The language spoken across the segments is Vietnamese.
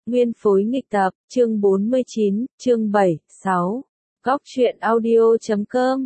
Nguyên phối nghịch tập, chương 49, chương 7, 6. Góc truyện audio.com.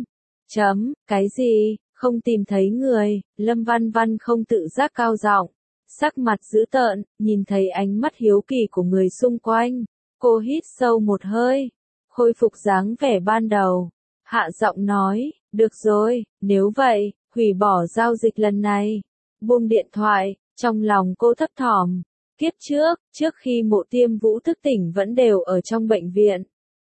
Cái gì, không tìm thấy người, Lâm Văn Văn không tự giác cao giọng, sắc mặt dữ tợn, nhìn thấy ánh mắt hiếu kỳ của người xung quanh. Cô hít sâu một hơi, khôi phục dáng vẻ ban đầu. Hạ giọng nói, được rồi, nếu vậy, hủy bỏ giao dịch lần này. Buông điện thoại, trong lòng cô thấp thỏm. Kiếp trước khi Mộ Tiêm Vũ thức tỉnh vẫn đều ở trong bệnh viện.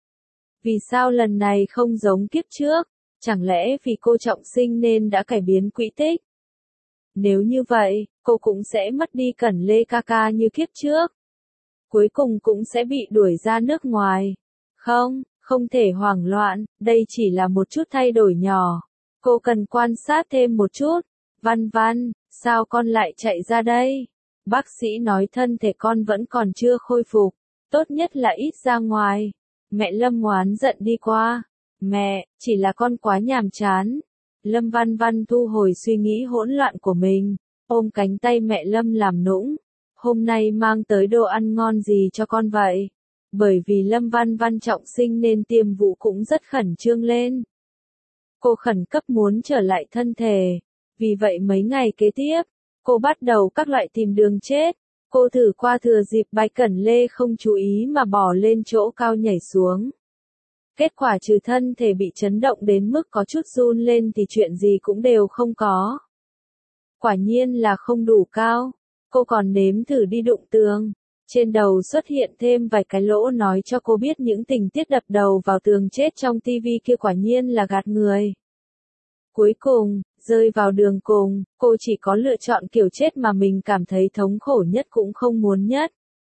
Vì sao lần này không giống kiếp trước? Chẳng lẽ vì cô trọng sinh nên đã cải biến quỹ tích? Nếu như vậy, cô cũng sẽ mất đi Cẩn Lê ca ca như kiếp trước. Cuối cùng cũng sẽ bị đuổi ra nước ngoài. Không thể hoảng loạn, đây chỉ là một chút thay đổi nhỏ. Cô cần quan sát thêm một chút. Văn Văn, sao con lại chạy ra đây? Bác sĩ nói thân thể con vẫn còn chưa khôi phục, tốt nhất là ít ra ngoài. Mẹ Lâm oán giận đi qua. Mẹ, chỉ là con quá nhàm chán. Lâm Văn Văn thu hồi suy nghĩ hỗn loạn của mình, ôm cánh tay mẹ Lâm làm nũng. Hôm nay mang tới đồ ăn ngon gì cho con vậy? Bởi vì Lâm Văn Văn trọng sinh nên Tiêm Vũ cũng rất khẩn trương lên. Cô khẩn cấp muốn trở lại thân thể. Vì vậy mấy ngày kế tiếp, cô bắt đầu các loại tìm đường chết. Cô thử qua thừa dịp Bạch Cẩn Lê không chú ý mà bò lên chỗ cao nhảy xuống. Kết quả trừ thân thể bị chấn động đến mức có chút run lên thì chuyện gì cũng đều không có. Quả nhiên là không đủ cao. Cô còn nếm thử đi đụng tường. Trên đầu xuất hiện thêm vài cái lỗ nói cho cô biết những tình tiết đập đầu vào tường chết trong tivi kia quả nhiên là gạt người. Cuối cùng, rơi vào đường cùng, cô chỉ có lựa chọn kiểu chết mà mình cảm thấy thống khổ nhất cũng không muốn nhất.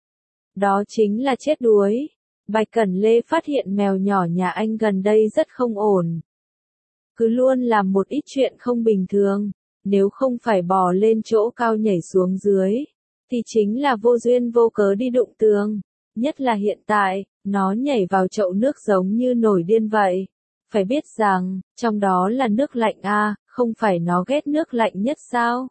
Đó chính là chết đuối. Bạch Cẩn Lê phát hiện mèo nhỏ nhà anh gần đây rất không ổn. Cứ luôn làm một ít chuyện không bình thường, nếu không phải bò lên chỗ cao nhảy xuống dưới, thì chính là vô duyên vô cớ đi đụng tường. Nhất là hiện tại, nó nhảy vào chậu nước giống như nổi điên vậy. Phải biết rằng, trong đó là nước lạnh a, không phải nó ghét nước lạnh nhất sao?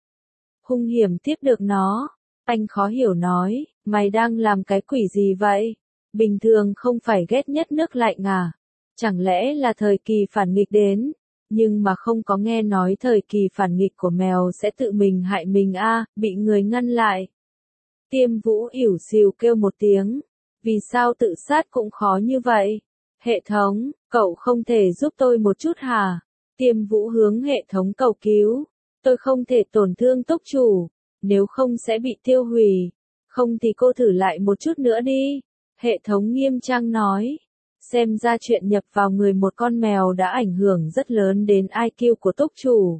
Hung hiểm tiếp được nó. Anh khó hiểu nói, mày đang làm cái quỷ gì vậy? Bình thường không phải ghét nhất nước lạnh à? Chẳng lẽ là thời kỳ phản nghịch đến? Nhưng mà không có nghe nói thời kỳ phản nghịch của mèo sẽ tự mình hại mình a, bị người ngăn lại. Tiêm Vũ ỉu xìu kêu một tiếng. Vì sao tự sát cũng khó như vậy? Hệ thống, cậu không thể giúp tôi một chút hả? Tiêm Vũ hướng hệ thống cầu cứu. Tôi không thể tổn thương túc chủ, nếu không sẽ bị tiêu hủy. Không thì cô thử lại một chút nữa đi. Hệ thống nghiêm trang nói. Xem ra chuyện nhập vào người một con mèo đã ảnh hưởng rất lớn đến IQ của túc chủ.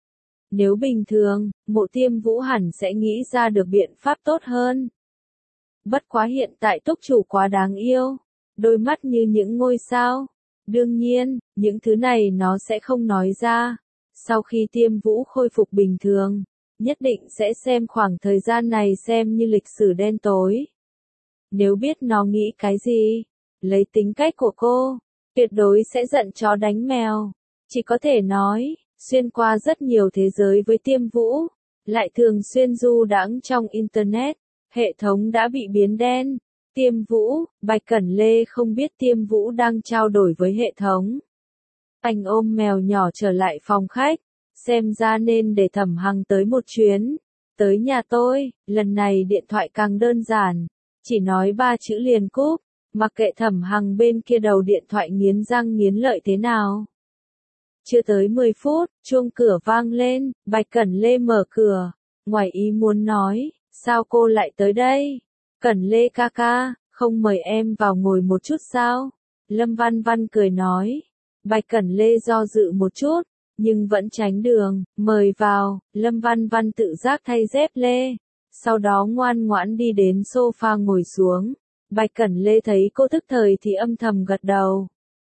Nếu bình thường, Mộ Tiêm Vũ hẳn sẽ nghĩ ra được biện pháp tốt hơn. Bất quá hiện tại túc chủ quá đáng yêu. Đôi mắt như những ngôi sao. Đương nhiên, những thứ này nó sẽ không nói ra. Sau khi Tiêm Vũ khôi phục bình thường, nhất định sẽ xem khoảng thời gian này xem như lịch sử đen tối. Nếu biết nó nghĩ cái gì, lấy tính cách của cô, tuyệt đối sẽ giận chó đánh mèo. Chỉ có thể nói, xuyên qua rất nhiều thế giới với Tiêm Vũ, lại thường xuyên du đãng trong Internet, hệ thống đã bị biến đen. Tiêm Vũ, Bạch Cẩn Lê không biết Tiêm Vũ đang trao đổi với hệ thống. Anh ôm mèo nhỏ trở lại phòng khách, xem ra nên để Thẩm Hằng tới một chuyến. Tới nhà tôi, lần này điện thoại càng đơn giản, chỉ nói 3 chữ liền cúp, mặc kệ Thẩm Hằng bên kia đầu điện thoại nghiến răng nghiến lợi thế nào. Chưa tới 10 phút, chuông cửa vang lên, Bạch Cẩn Lê mở cửa, ngoài ý muốn nói, sao cô lại tới đây? Cẩn Lê ca ca, không mời em vào ngồi một chút sao? Lâm Văn Văn cười nói. Bạch Cẩn Lê do dự một chút, nhưng vẫn tránh đường, mời vào. Lâm Văn Văn tự giác thay dép lê, sau đó ngoan ngoãn đi đến sofa ngồi xuống. Bạch Cẩn Lê thấy cô tức thời thì âm thầm gật đầu.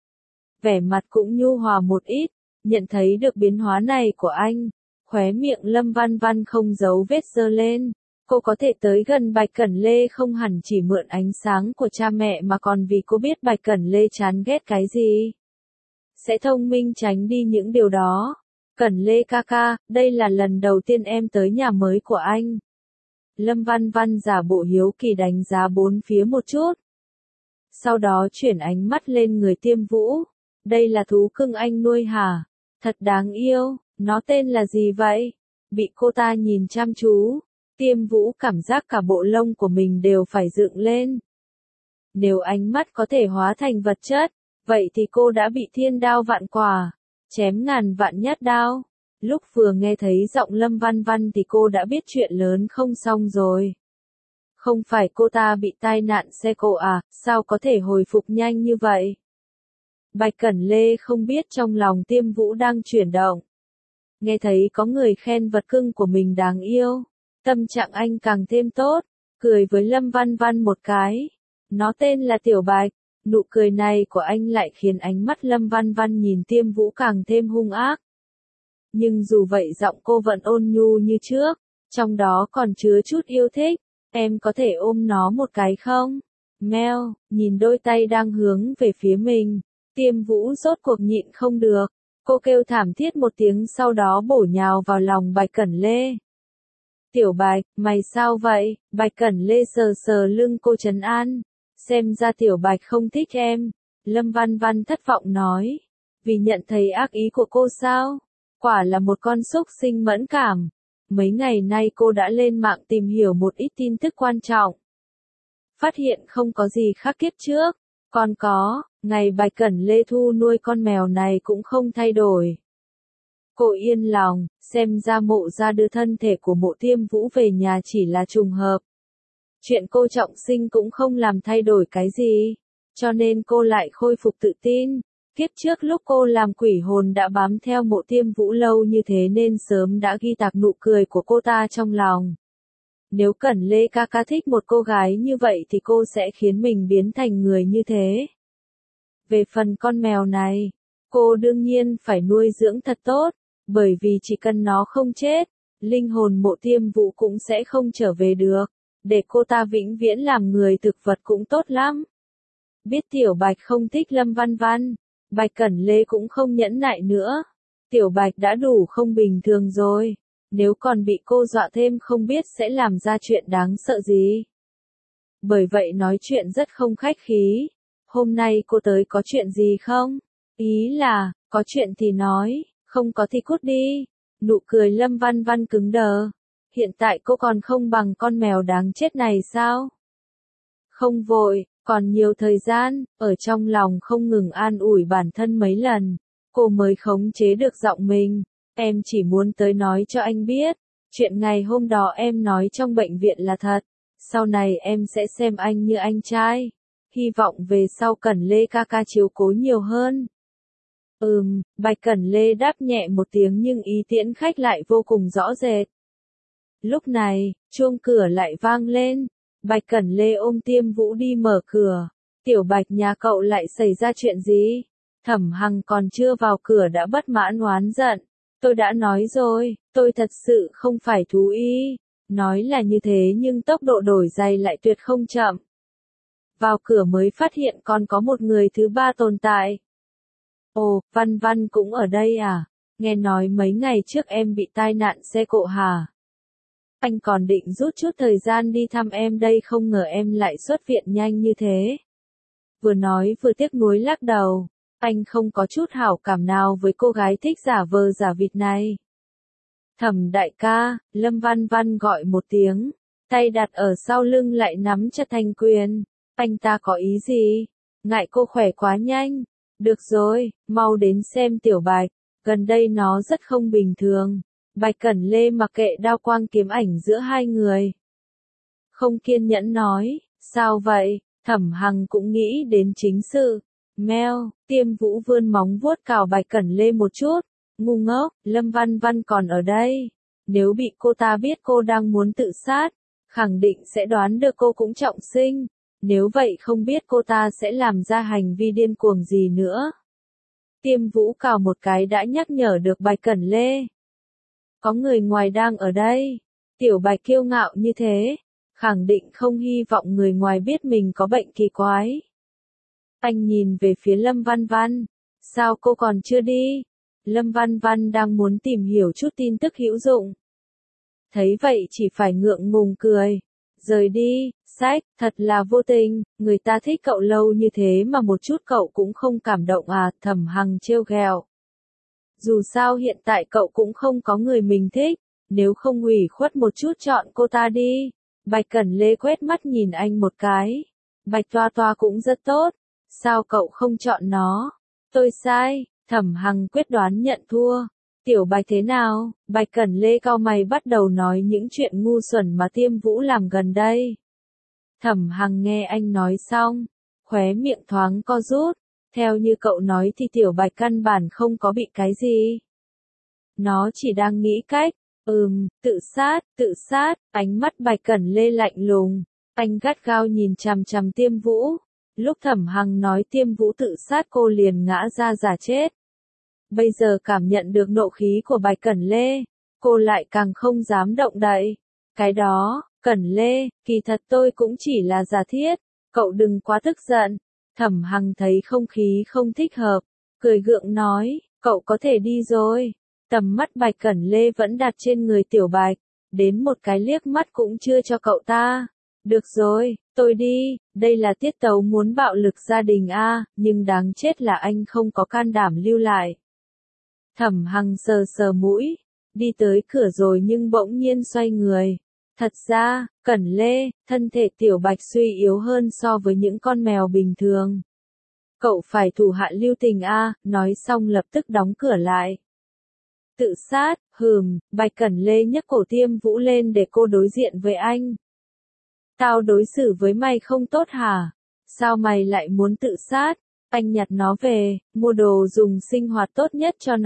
Vẻ mặt cũng nhu hòa một ít, nhận thấy được biến hóa này của anh. Khóe miệng Lâm Văn Văn không giấu vết giơ lên. Cô có thể tới gần Bạch Cẩn Lê không hẳn chỉ mượn ánh sáng của cha mẹ mà còn vì cô biết Bạch Cẩn Lê chán ghét cái gì. Sẽ thông minh tránh đi những điều đó. Cẩn Lê ca ca, đây là lần đầu tiên em tới nhà mới của anh. Lâm Văn Văn giả bộ hiếu kỳ đánh giá bốn phía một chút. Sau đó chuyển ánh mắt lên người Tiêm Vũ. Đây là thú cưng anh nuôi hả? Thật đáng yêu, nó tên là gì vậy? Bị cô ta nhìn chăm chú, Tiêm Vũ cảm giác cả bộ lông của mình đều phải dựng lên. Nếu ánh mắt có thể hóa thành vật chất, vậy thì cô đã bị thiên đao vạn quả, chém ngàn vạn nhát đao. Lúc vừa nghe thấy giọng Lâm Văn Văn thì cô đã biết chuyện lớn không xong rồi. Không phải cô ta bị tai nạn xe cộ à, sao có thể hồi phục nhanh như vậy? Bạch Cẩn Lê không biết trong lòng Tiêm Vũ đang chuyển động. Nghe thấy có người khen vật cưng của mình đáng yêu, tâm trạng anh càng thêm tốt, cười với Lâm Văn Văn một cái. Nó tên là Tiểu Bạch, nụ cười này của anh lại khiến ánh mắt Lâm Văn Văn nhìn Tiêm Vũ càng thêm hung ác. Nhưng dù vậy giọng cô vẫn ôn nhu như trước, trong đó còn chứa chút yêu thích. Em có thể ôm nó một cái không? Meo, nhìn đôi tay đang hướng về phía mình, Tiêm Vũ rốt cuộc nhịn không được. Cô kêu thảm thiết một tiếng sau đó bổ nhào vào lòng Bạch Cẩn Lê. Tiểu Bạch, mày sao vậy? Bạch Cẩn Lê sờ sờ lưng cô trấn an. Xem ra Tiểu Bạch không thích em. Lâm Văn Văn thất vọng nói. Vì nhận thấy ác ý của cô sao? Quả là một con súc sinh mẫn cảm. Mấy ngày nay cô đã lên mạng tìm hiểu một ít tin tức quan trọng. Phát hiện không có gì khác kiếp trước. Còn có, ngày Bạch Cẩn Lê thu nuôi con mèo này cũng không thay đổi. Cô yên lòng, xem ra Mộ gia đưa thân thể của Mộ Tiêm Vũ về nhà chỉ là trùng hợp. Chuyện cô trọng sinh cũng không làm thay đổi cái gì, cho nên cô lại khôi phục tự tin. Kiếp trước lúc cô làm quỷ hồn đã bám theo Mộ Tiêm Vũ lâu như thế nên sớm đã ghi tạc nụ cười của cô ta trong lòng. Nếu Cẩn Lê ca ca thích một cô gái như vậy thì cô sẽ khiến mình biến thành người như thế. Về phần con mèo này, cô đương nhiên phải nuôi dưỡng thật tốt, bởi vì chỉ cần nó không chết, linh hồn Mộ Tiêm Vũ cũng sẽ không trở về được. Để cô ta vĩnh viễn làm người thực vật cũng tốt lắm. Biết Tiểu Bạch không thích Lâm Văn Văn, Bạch Cẩn Lê cũng không nhẫn nại nữa. Tiểu Bạch đã đủ không bình thường rồi, nếu còn bị cô dọa thêm không biết sẽ làm ra chuyện đáng sợ gì. Bởi vậy nói chuyện rất không khách khí. Hôm nay cô tới có chuyện gì không? Ý là, có chuyện thì nói, không có thì cút đi. Nụ cười Lâm Văn Văn cứng đờ. Hiện tại cô còn không bằng con mèo đáng chết này sao? Không vội, còn nhiều thời gian, ở trong lòng không ngừng an ủi bản thân mấy lần, cô mới khống chế được giọng mình. Em chỉ muốn tới nói cho anh biết, chuyện ngày hôm đó em nói trong bệnh viện là thật, sau này em sẽ xem anh như anh trai. Hy vọng về sau Cẩn Lê ca ca chiếu cố nhiều hơn. Bạch Cẩn Lê đáp nhẹ một tiếng nhưng ý tiễn khách lại vô cùng rõ rệt. Lúc này, chuông cửa lại vang lên. Bạch Cẩn Lê ôm Tiêm Vũ đi mở cửa. Tiểu Bạch nhà cậu lại xảy ra chuyện gì? Thẩm Hằng còn chưa vào cửa đã bất mãn oán giận. Tôi đã nói rồi, tôi thật sự không phải thú y. Nói là như thế nhưng tốc độ đổi giày lại tuyệt không chậm. Vào cửa mới phát hiện còn có một người thứ ba tồn tại. Ồ, Văn Văn cũng ở đây à? Nghe nói mấy ngày trước em bị tai nạn xe cộ hả? Anh còn định rút chút thời gian đi thăm em đây không ngờ em lại xuất viện nhanh như thế. Vừa nói vừa tiếc nuối lắc đầu. Anh không có chút hảo cảm nào với cô gái thích giả vờ giả vịt này. Thẩm đại ca, Lâm Văn Văn gọi một tiếng. Tay đặt ở sau lưng lại nắm chặt thành quyền. Anh ta có ý gì? Ngại cô khỏe quá nhanh. Được rồi, mau đến xem Tiểu Bạch. Gần đây nó rất không bình thường. Bạch Cẩn Lê mặc kệ đao quang kiếm ảnh giữa hai người. Không kiên nhẫn nói, sao vậy? Thẩm Hằng cũng nghĩ đến chính sự. Meo, Tiêm Vũ vươn móng vuốt cào Bạch Cẩn Lê một chút. Ngu ngốc, Lâm Văn Văn còn ở đây. Nếu bị cô ta biết cô đang muốn tự sát, khẳng định sẽ đoán được cô cũng trọng sinh. Nếu vậy không biết cô ta sẽ làm ra hành vi điên cuồng gì nữa. Tiêm Vũ cào một cái đã nhắc nhở được Bạch Cẩn Lê. Có người ngoài đang ở đây. Tiểu Bạch kiêu ngạo như thế, khẳng định không hy vọng người ngoài biết mình có bệnh kỳ quái. Anh nhìn về phía Lâm Văn Văn. Sao cô còn chưa đi? Lâm Văn Văn đang muốn tìm hiểu chút tin tức hữu dụng. thấy vậy chỉ phải ngượng ngùng cười. Rời đi, sách, thật là vô tình, người ta thích cậu lâu như thế mà một chút cậu cũng không cảm động à, Thẩm Hằng trêu ghẹo. Dù sao hiện tại cậu cũng không có người mình thích, nếu không ủy khuất một chút chọn cô ta đi. Bạch Cẩn Lê quét mắt nhìn anh một cái. Bạch Toa Toa cũng rất tốt, sao cậu không chọn nó? Tôi sai, Thẩm Hằng quyết đoán nhận thua. Tiểu Bạch thế nào? Bạch Cẩn Lê cau mày bắt đầu nói những chuyện ngu xuẩn mà Tiêm Vũ làm gần đây. Thẩm Hằng nghe anh nói xong, khóe miệng thoáng co rút. Theo như cậu nói thì Tiểu Bạch căn bản không có bị cái gì. Nó chỉ đang nghĩ cách, tự sát, ánh mắt Bạch Cẩn Lê lạnh lùng. Anh gắt gao nhìn chằm chằm Tiêm Vũ. Lúc Thẩm Hằng nói Tiêm Vũ tự sát cô liền ngã ra giả chết. Bây giờ cảm nhận được nộ khí của Bạch Cẩn Lê, cô lại càng không dám động đậy. Cái đó, Cẩn Lê, kỳ thật tôi cũng chỉ là giả thiết, cậu đừng quá tức giận. Thẩm Hằng thấy không khí không thích hợp, cười gượng nói, cậu có thể đi rồi. Tầm mắt Bạch Cẩn Lê vẫn đặt trên người Tiểu Bạch, đến một cái liếc mắt cũng chưa cho cậu ta. Được rồi, tôi đi, đây là tiết tấu muốn bạo lực gia đình a, nhưng đáng chết là anh không có can đảm lưu lại. Thẩm Hằng sờ sờ mũi, đi tới cửa rồi nhưng bỗng nhiên xoay người. Thật ra, Cẩn Lê, thân thể Tiểu Bạch suy yếu hơn so với những con mèo bình thường. Cậu phải thủ hạ lưu tình a, nói xong lập tức đóng cửa lại. Tự sát, Bạch Cẩn Lê nhấc cổ Tiêm Vũ lên để cô đối diện với anh. Tao đối xử với mày không tốt hả? Sao mày lại muốn tự sát? Anh nhặt nó về, mua đồ dùng sinh hoạt tốt nhất cho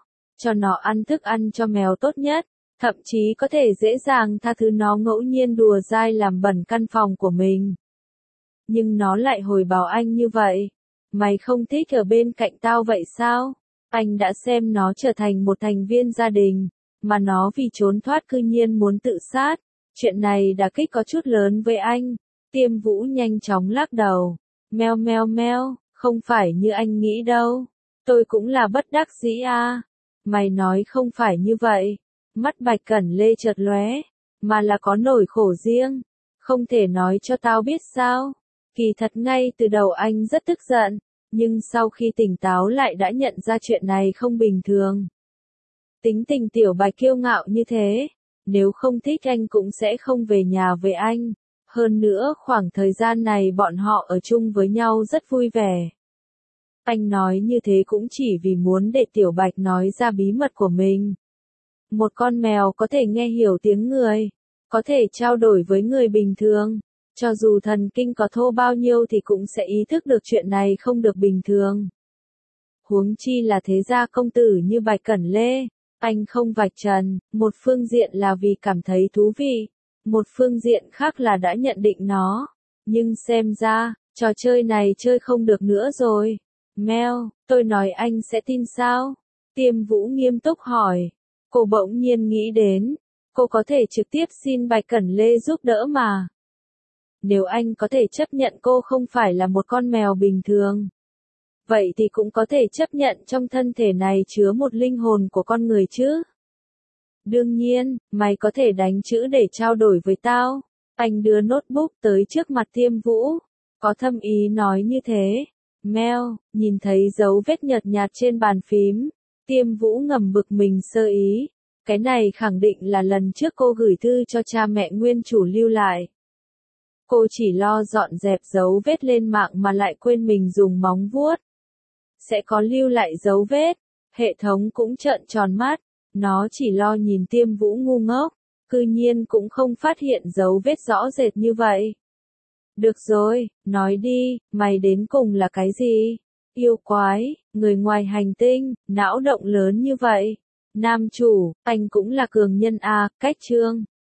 nó ăn thức ăn cho mèo tốt nhất, thậm chí có thể dễ dàng tha thứ nó ngẫu nhiên đùa dai làm bẩn căn phòng của mình. Nhưng nó lại hồi báo anh như vậy. Mày không thích ở bên cạnh tao vậy sao? Anh đã xem nó trở thành một thành viên gia đình, mà nó vì trốn thoát cư nhiên muốn tự sát. Chuyện này đả kích có chút lớn với anh. Tiêm Vũ nhanh chóng lắc đầu. Meo meo meo, không phải như anh nghĩ đâu. Tôi cũng là bất đắc dĩ a. Mày nói không phải như vậy. Mắt Bạch Cẩn Lê chợt lóe, mà là có nỗi khổ riêng. Không thể nói cho tao biết sao. Kỳ thật ngay từ đầu anh rất tức giận, nhưng sau khi tỉnh táo lại đã nhận ra chuyện này không bình thường. Tính tình Tiểu Bạch kiêu ngạo như thế, nếu không thích anh cũng sẽ không về nhà với anh. Hơn nữa khoảng thời gian này bọn họ ở chung với nhau rất vui vẻ. Anh nói như thế cũng chỉ vì muốn để Tiểu Bạch nói ra bí mật của mình. Một con mèo có thể nghe hiểu tiếng người, có thể trao đổi với người bình thường. Cho dù thần kinh có thô bao nhiêu thì cũng sẽ ý thức được chuyện này không được bình thường. Huống chi là thế gia công tử như Bạch Cẩn Lê. Anh không vạch trần, một phương diện là vì cảm thấy thú vị, một phương diện khác là đã nhận định nó. Nhưng xem ra, trò chơi này chơi không được nữa rồi. Mel, tôi nói anh sẽ tin sao? Tiêm Vũ nghiêm túc hỏi. Cô bỗng nhiên nghĩ đến, cô có thể trực tiếp xin Bạch Cẩn Lê giúp đỡ mà. Nếu anh có thể chấp nhận cô không phải là một con mèo bình thường, vậy thì cũng có thể chấp nhận trong thân thể này chứa một linh hồn của con người chứ. Đương nhiên, mày có thể đánh chữ để trao đổi với tao. Anh đưa notebook tới trước mặt Tiêm Vũ, có thâm ý nói như thế. Mel, nhìn thấy dấu vết nhợt nhạt trên bàn phím, Tiêm Vũ ngầm bực mình sơ ý. Cái này khẳng định là lần trước cô gửi thư cho cha mẹ nguyên chủ lưu lại. Cô chỉ lo dọn dẹp dấu vết lên mạng mà lại quên mình dùng móng vuốt sẽ có lưu lại dấu vết. Hệ thống cũng trợn tròn mắt, nó chỉ lo nhìn Tiêm Vũ ngu ngốc, cư nhiên cũng không phát hiện dấu vết rõ rệt như vậy. Được rồi, nói đi, mày đến cùng là cái gì? Yêu quái, người ngoài hành tinh, não động lớn như vậy. Nam chủ, anh cũng là cường nhân à, cách chương.